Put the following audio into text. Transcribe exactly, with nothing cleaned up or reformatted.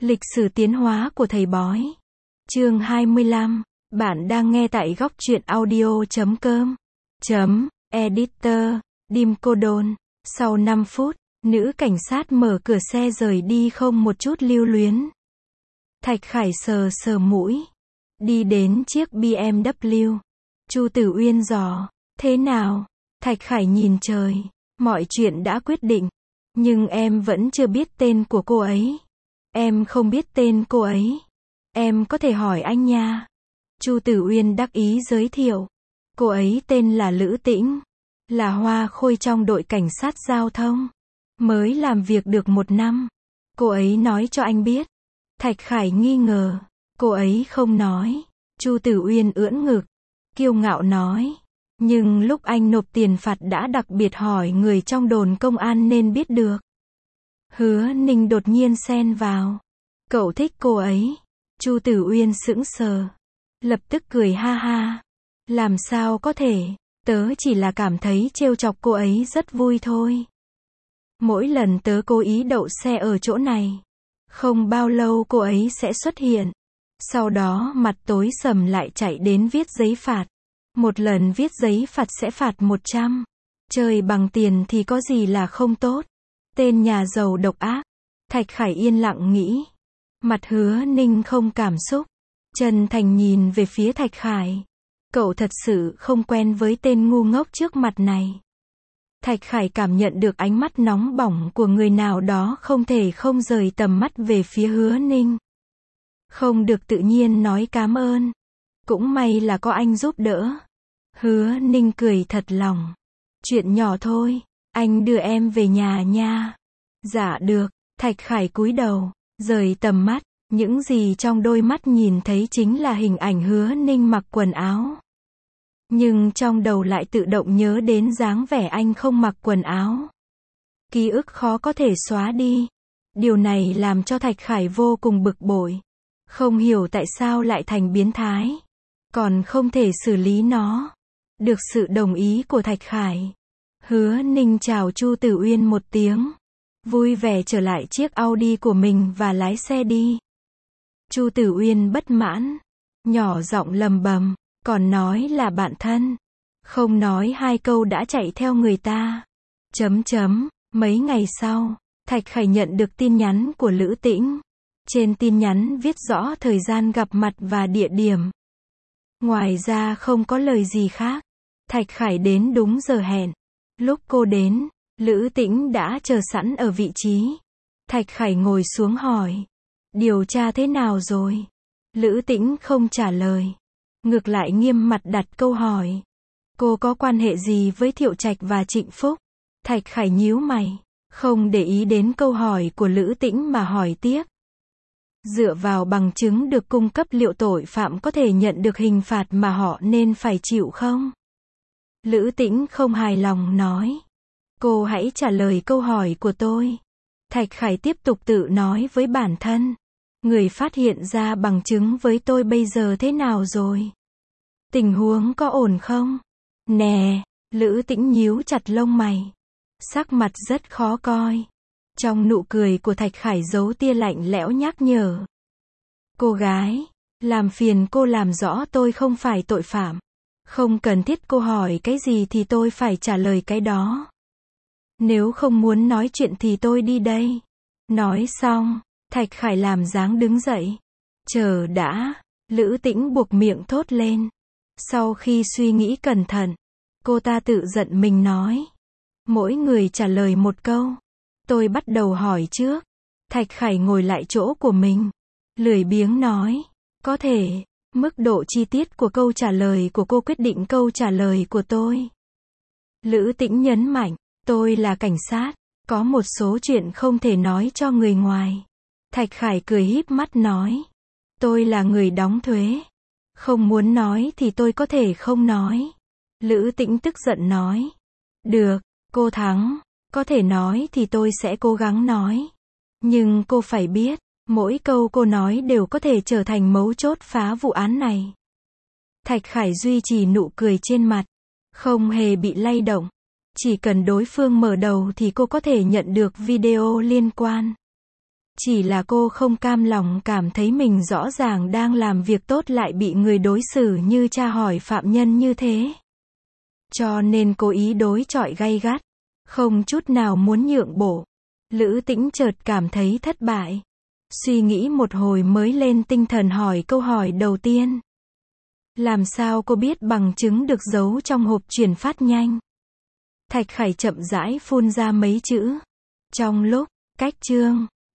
Lịch sử tiến hóa của thầy bói. Chương hai mươi lăm. Bạn đang nghe tại góc truyện audio chấm com. Chấm, editor, Dim Cô Đôn. Sau năm phút, nữ cảnh sát mở cửa xe rời đi không một chút lưu luyến. Thạch Khải sờ sờ mũi. Đi đến chiếc bê em vê. Chu Tử Uyên dò, thế nào? Thạch Khải nhìn trời. Mọi chuyện đã quyết định. Nhưng em vẫn chưa biết tên của cô ấy. Em không biết tên cô ấy. Em có thể hỏi anh nha. Chu Tử Uyên đắc ý giới thiệu. Cô ấy tên là Lữ Tĩnh. Là hoa khôi trong đội cảnh sát giao thông. Mới làm việc được một năm. Cô ấy nói cho anh biết. Thạch Khải nghi ngờ. Cô ấy không nói. Chu Tử Uyên ưỡn ngực. Kiêu ngạo nói. Nhưng lúc anh nộp tiền phạt đã đặc biệt hỏi người trong đồn công an nên biết được. Hứa Ninh đột nhiên xen vào. Cậu thích cô ấy. Chu Tử Uyên sững sờ. Lập tức cười ha ha. Làm sao có thể, tớ chỉ là cảm thấy trêu chọc cô ấy rất vui thôi. Mỗi lần tớ cố ý đậu xe ở chỗ này, không bao lâu cô ấy sẽ xuất hiện. Sau đó mặt tối sầm lại chạy đến viết giấy phạt. Một lần viết giấy phạt sẽ phạt một trăm. Chơi bằng tiền thì có gì là không tốt. Tên nhà giàu độc ác. Thạch Khải yên lặng nghĩ. Mặt Hứa Ninh không cảm xúc. Chân thành nhìn về phía Thạch Khải. Cậu thật sự không quen với tên ngu ngốc trước mặt này. Thạch Khải cảm nhận được ánh mắt nóng bỏng của người nào đó không thể không rời tầm mắt về phía Hứa Ninh. Không được tự nhiên nói cảm ơn. Cũng may là có anh giúp đỡ. Hứa Ninh cười thật lòng. Chuyện nhỏ thôi, anh đưa em về nhà nha. Dạ được. Thạch Khải cúi đầu, rời tầm mắt. Những gì trong đôi mắt nhìn thấy chính là hình ảnh Hứa Ninh mặc quần áo. Nhưng trong đầu lại tự động nhớ đến dáng vẻ anh không mặc quần áo. Ký ức khó có thể xóa đi. Điều này làm cho Thạch Khải vô cùng bực bội. Không hiểu tại sao lại thành biến thái. Còn không thể xử lý nó. Được sự đồng ý của Thạch Khải. Hứa Ninh chào Chu Tử Uyên một tiếng. Vui vẻ trở lại chiếc Audi của mình và lái xe đi. Chu Tử Uyên bất mãn. Nhỏ giọng lầm bầm. Còn nói là bạn thân. Không nói hai câu đã chạy theo người ta. Chấm chấm. Mấy ngày sau, Thạch Khải nhận được tin nhắn của Lữ Tĩnh. Trên tin nhắn viết rõ thời gian gặp mặt và địa điểm. Ngoài ra không có lời gì khác. Thạch Khải đến đúng giờ hẹn. Lúc cô đến, Lữ Tĩnh đã chờ sẵn ở vị trí. Thạch Khải ngồi xuống hỏi. Điều tra thế nào rồi? Lữ Tĩnh không trả lời. Ngược lại nghiêm mặt đặt câu hỏi. Cô có quan hệ gì với Thiệu Trạch và Trịnh Phúc? Thạch Khải nhíu mày. Không để ý đến câu hỏi của Lữ Tĩnh mà hỏi tiếp. Dựa vào bằng chứng được cung cấp liệu tội phạm có thể nhận được hình phạt mà họ nên phải chịu không? Lữ Tĩnh không hài lòng nói. Cô hãy trả lời câu hỏi của tôi. Thạch Khải tiếp tục tự nói với bản thân. Người phát hiện ra bằng chứng với tôi bây giờ thế nào rồi? Tình huống có ổn không? Nè, Lữ Tĩnh nhíu chặt lông mày. Sắc mặt rất khó coi. Trong nụ cười của Thạch Khải giấu tia lạnh lẽo nhắc nhở. Cô gái, làm phiền cô làm rõ tôi không phải tội phạm. Không cần thiết cô hỏi cái gì thì tôi phải trả lời cái đó. Nếu không muốn nói chuyện thì tôi đi đây. Nói xong, Thạch Khải làm dáng đứng dậy. Chờ đã, Lữ Tĩnh buộc miệng thốt lên. Sau khi suy nghĩ cẩn thận, cô ta tự giận mình nói. Mỗi người trả lời một câu. Tôi bắt đầu hỏi trước. Thạch Khải ngồi lại chỗ của mình. Lười biếng nói. Có thể, mức độ chi tiết của câu trả lời của cô quyết định câu trả lời của tôi. Lữ Tĩnh nhấn mạnh. Tôi là cảnh sát. Có một số chuyện không thể nói cho người ngoài. Thạch Khải cười híp mắt nói. Tôi là người đóng thuế. Không muốn nói thì tôi có thể không nói. Lữ Tĩnh tức giận nói. Được, cô thắng. Có thể nói thì tôi sẽ cố gắng nói. Nhưng cô phải biết, mỗi câu cô nói đều có thể trở thành mấu chốt phá vụ án này. Thạch Khải duy trì nụ cười trên mặt. Không hề bị lay động. Chỉ cần đối phương mở đầu thì cô có thể nhận được video liên quan. Chỉ là cô không cam lòng cảm thấy mình rõ ràng đang làm việc tốt lại bị người đối xử như tra hỏi phạm nhân như thế. Cho nên cố ý đối chọi gay gắt, không chút nào muốn nhượng bộ. Lữ Tĩnh chợt cảm thấy thất bại. Suy nghĩ một hồi mới lên tinh thần hỏi câu hỏi đầu tiên. Làm sao cô biết bằng chứng được giấu trong hộp chuyển phát nhanh? Thạch Khải chậm rãi phun ra mấy chữ. Trong lúc, cách chương.